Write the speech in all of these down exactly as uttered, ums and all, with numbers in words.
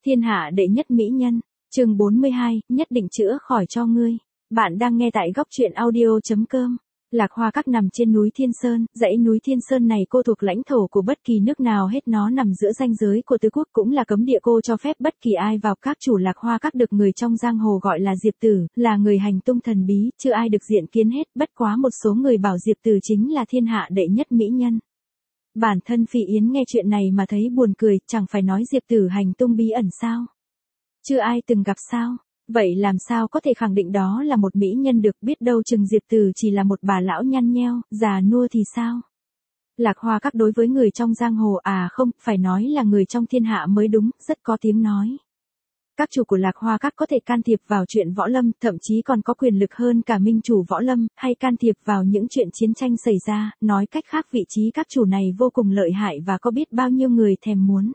Thiên hạ đệ nhất mỹ nhân, chương bốn mươi hai, nhất định chữa khỏi cho ngươi. Bạn đang nghe tại góc truyện audio chấm com. Lạc Hoa Các nằm trên núi Thiên Sơn, dãy núi Thiên Sơn này cô thuộc lãnh thổ của bất kỳ nước nào hết, nó nằm giữa ranh giới của tứ quốc, cũng là cấm địa, cô cho phép bất kỳ ai vào. Các chủ Lạc Hoa Các được người trong giang hồ gọi là Diệp Tử, là người hành tung thần bí, chưa ai được diện kiến hết, bất quá một số người bảo Diệp Tử chính là thiên hạ đệ nhất mỹ nhân. Bản thân Phỉ Yến nghe chuyện này mà thấy buồn cười, chẳng phải nói Diệp Tử hành tung bí ẩn sao? Chưa ai từng gặp sao? Vậy làm sao có thể khẳng định đó là một mỹ nhân được, biết đâu chừng Diệp Tử chỉ là một bà lão nhăn nheo, già nua thì sao? Lạc Hoa Các đối với người trong giang hồ, à không, phải nói là người trong thiên hạ mới đúng, rất có tiếng nói. Các chủ của Lạc Hoa Các có thể can thiệp vào chuyện võ lâm, thậm chí còn có quyền lực hơn cả minh chủ võ lâm, hay can thiệp vào những chuyện chiến tranh xảy ra, nói cách khác vị trí các chủ này vô cùng lợi hại và có biết bao nhiêu người thèm muốn.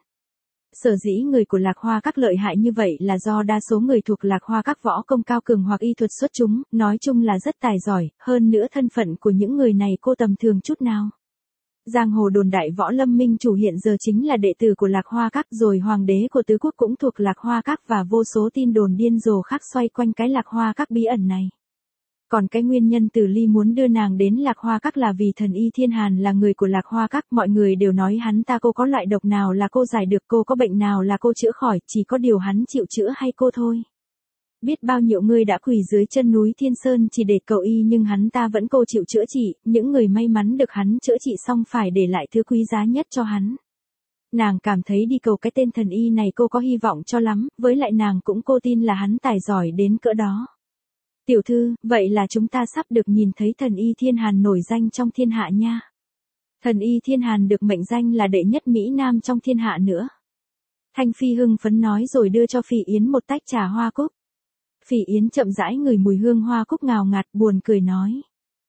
Sở dĩ người của Lạc Hoa Các lợi hại như vậy là do đa số người thuộc Lạc Hoa Các võ công cao cường hoặc y thuật xuất chúng, nói chung là rất tài giỏi, hơn nữa thân phận của những người này cô tầm thường chút nào. Giang hồ đồn đại võ lâm minh chủ hiện giờ chính là đệ tử của Lạc Hoa Các, rồi hoàng đế của tứ quốc cũng thuộc Lạc Hoa Các, và vô số tin đồn điên rồ khác xoay quanh cái Lạc Hoa Các bí ẩn này. Còn cái nguyên nhân Tử Ly muốn đưa nàng đến Lạc Hoa Các là vì thần y Thiên Hàn là người của Lạc Hoa Các, mọi người đều nói hắn ta cô có loại độc nào là cô giải được, cô có bệnh nào là cô chữa khỏi, chỉ có điều hắn chịu chữa hay cô thôi. Biết bao nhiêu người đã quỳ dưới chân núi Thiên Sơn chỉ để cầu y nhưng hắn ta vẫn cô chịu chữa trị, những người may mắn được hắn chữa trị xong phải để lại thứ quý giá nhất cho hắn. Nàng cảm thấy đi cầu cái tên thần y này cô có hy vọng cho lắm, với lại nàng cũng cô tin là hắn tài giỏi đến cỡ đó. Tiểu thư, vậy là chúng ta sắp được nhìn thấy thần y Thiên Hàn nổi danh trong thiên hạ nha. Thần y Thiên Hàn được mệnh danh là đệ nhất Mỹ Nam trong thiên hạ nữa. Thanh Phi hưng phấn nói rồi đưa cho Phỉ Yến một tách trà hoa cúc. Phỉ Yến chậm rãi ngửi mùi hương hoa cúc ngào ngạt, buồn cười nói.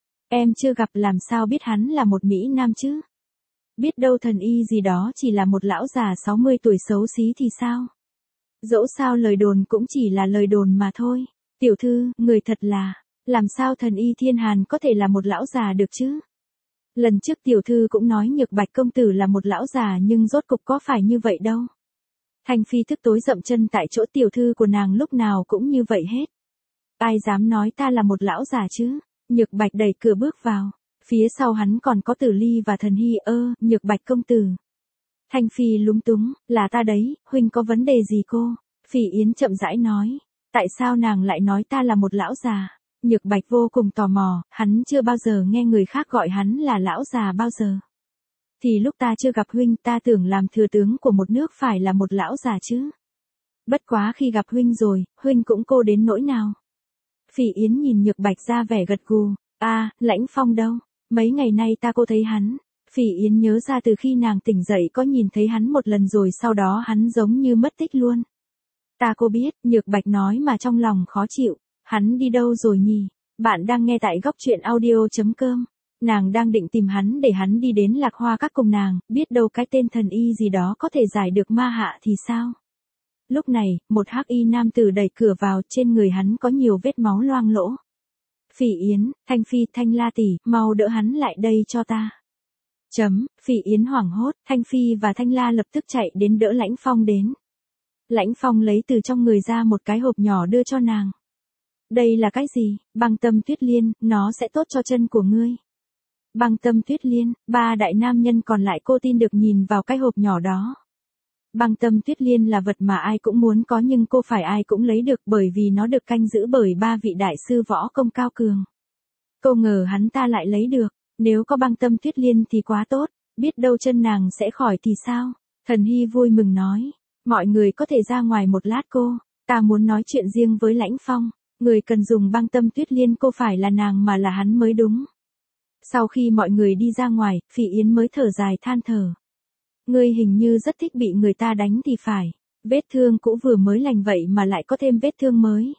Em chưa gặp làm sao biết hắn là một Mỹ Nam chứ? Biết đâu thần y gì đó chỉ là một lão già sáu mươi tuổi xấu xí thì sao? Dẫu sao lời đồn cũng chỉ là lời đồn mà thôi. Tiểu thư, người thật là, làm sao thần y Thiên Hàn có thể là một lão già được chứ? Lần trước tiểu thư cũng nói Nhược Bạch công tử là một lão già nhưng rốt cục có phải như vậy đâu. Thanh Phi tức tối dậm chân tại chỗ, tiểu thư của nàng lúc nào cũng như vậy hết. Ai dám nói ta là một lão già chứ? Nhược Bạch đẩy cửa bước vào. Phía sau hắn còn có Tử Ly và Thần Hy. Ơ, Nhược Bạch công tử. Thanh Phi lúng túng, là ta đấy, huynh có vấn đề gì cô? Phỉ Yến chậm rãi nói. Tại sao nàng lại nói ta là một lão già? Nhược Bạch vô cùng tò mò, hắn chưa bao giờ nghe người khác gọi hắn là lão già bao giờ. Thì lúc ta chưa gặp huynh ta tưởng làm thừa tướng của một nước phải là một lão già chứ. Bất quá khi gặp huynh rồi, huynh cũng cô đến nỗi nào. Phỉ Yến nhìn Nhược Bạch ra vẻ gật gù. À, Lãnh Phong đâu? Mấy ngày nay ta cô thấy hắn. Phỉ Yến nhớ ra từ khi nàng tỉnh dậy có nhìn thấy hắn một lần rồi sau đó hắn giống như mất tích luôn. Ta cô biết, Nhược Bạch nói mà trong lòng khó chịu. Hắn đi đâu rồi nhỉ? Bạn đang nghe tại góc truyện audio chấm com. Nàng đang định tìm hắn để hắn đi đến Lạc Hoa Các cùng nàng, biết đâu cái tên thần y gì đó có thể giải được ma hạ thì sao? Lúc này, một hắc y nam tử đẩy cửa vào, trên người hắn có nhiều vết máu loang lỗ. Phỉ Yến, Thanh Phi, Thanh La tỷ, mau đỡ hắn lại đây cho ta. Chấm, Phỉ Yến hoảng hốt, Thanh Phi và Thanh La lập tức chạy đến đỡ Lãnh Phong đến. Lãnh Phong lấy từ trong người ra một cái hộp nhỏ đưa cho nàng. Đây là cái gì? Băng tâm tuyết liên, nó sẽ tốt cho chân của ngươi. Băng tâm tuyết liên, ba đại nam nhân còn lại cô tin được nhìn vào cái hộp nhỏ đó. Băng tâm tuyết liên là vật mà ai cũng muốn có nhưng cô phải ai cũng lấy được bởi vì nó được canh giữ bởi ba vị đại sư võ công cao cường. Cô ngờ hắn ta lại lấy được, nếu có băng tâm tuyết liên thì quá tốt, biết đâu chân nàng sẽ khỏi thì sao? Thần Hy vui mừng nói, mọi người có thể ra ngoài một lát cô, ta muốn nói chuyện riêng với Lãnh Phong, người cần dùng băng tâm tuyết liên cô phải là nàng mà là hắn mới đúng. Sau khi mọi người đi ra ngoài, Phỉ Yến mới thở dài than thở. Ngươi hình như rất thích bị người ta đánh thì phải, vết thương cũ vừa mới lành vậy mà lại có thêm vết thương mới.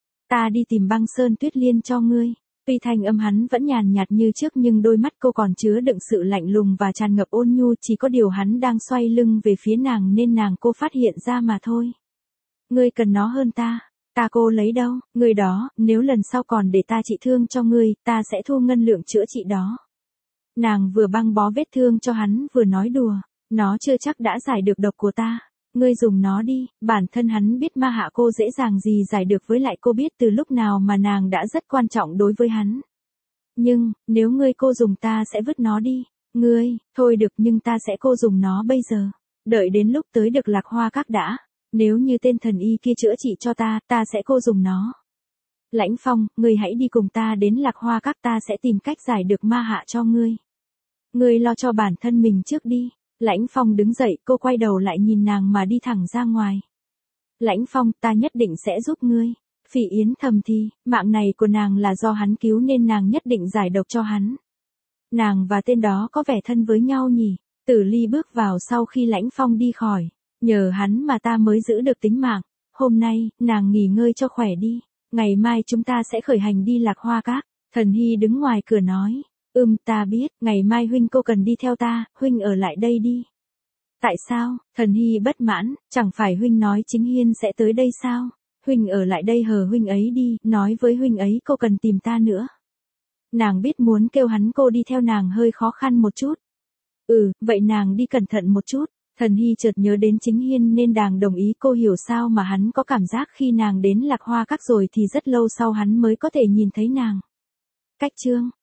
Ta đi tìm băng sơn tuyết liên cho ngươi. Tuy thanh âm hắn vẫn nhàn nhạt như trước nhưng đôi mắt cô còn chứa đựng sự lạnh lùng và tràn ngập ôn nhu, chỉ có điều hắn đang xoay lưng về phía nàng nên nàng cô phát hiện ra mà thôi. Ngươi cần nó hơn ta. Ta cô lấy đâu, người đó, nếu lần sau còn để ta trị thương cho ngươi, ta sẽ thu ngân lượng chữa trị đó. Nàng vừa băng bó vết thương cho hắn vừa nói đùa, nó chưa chắc đã giải được độc của ta. ngươi dùng nó đi, bản thân hắn biết ma hạ cô dễ dàng gì giải được, với lại cô biết từ lúc nào mà nàng đã rất quan trọng đối với hắn. Nhưng, nếu ngươi cô dùng ta sẽ vứt nó đi. Ngươi, thôi được, nhưng ta sẽ cô dùng nó bây giờ. Đợi đến lúc tới được Lạc Hoa Các đã. Nếu như tên thần y kia chữa trị cho ta, ta sẽ cô dùng nó. Lãnh Phong, ngươi hãy đi cùng ta đến Lạc Hoa Các, ta sẽ tìm cách giải được ma hạ cho ngươi. Ngươi lo cho bản thân mình trước đi. Lãnh Phong đứng dậy, cô quay đầu lại nhìn nàng mà đi thẳng ra ngoài. Lãnh Phong, ta nhất định sẽ giúp ngươi. Phỉ Yến thầm thì, mạng này của nàng là do hắn cứu nên nàng nhất định giải độc cho hắn. Nàng và tên đó có vẻ thân với nhau nhỉ. Tử Ly bước vào sau khi Lãnh Phong đi khỏi. Nhờ hắn mà ta mới giữ được tính mạng. Hôm nay, nàng nghỉ ngơi cho khỏe đi. Ngày mai chúng ta sẽ khởi hành đi Lạc Hoa Các. Thần Hy đứng ngoài cửa nói. Ừm, ta biết, ngày mai huynh cô cần đi theo ta, huynh ở lại đây đi. Tại sao? Thần Hy bất mãn, chẳng phải huynh nói Chính Hiên sẽ tới đây sao? Huynh ở lại đây hờ huynh ấy đi, nói với huynh ấy cô cần tìm ta nữa. Nàng biết muốn kêu hắn cô đi theo nàng hơi khó khăn một chút. Ừ, vậy nàng đi cẩn thận một chút. Thần Hy chợt nhớ đến Chính Hiên nên đàng đồng ý. Cô hiểu sao mà hắn có cảm giác khi nàng đến Lạc Hoa Các rồi thì rất lâu sau hắn mới có thể nhìn thấy nàng. Cách chương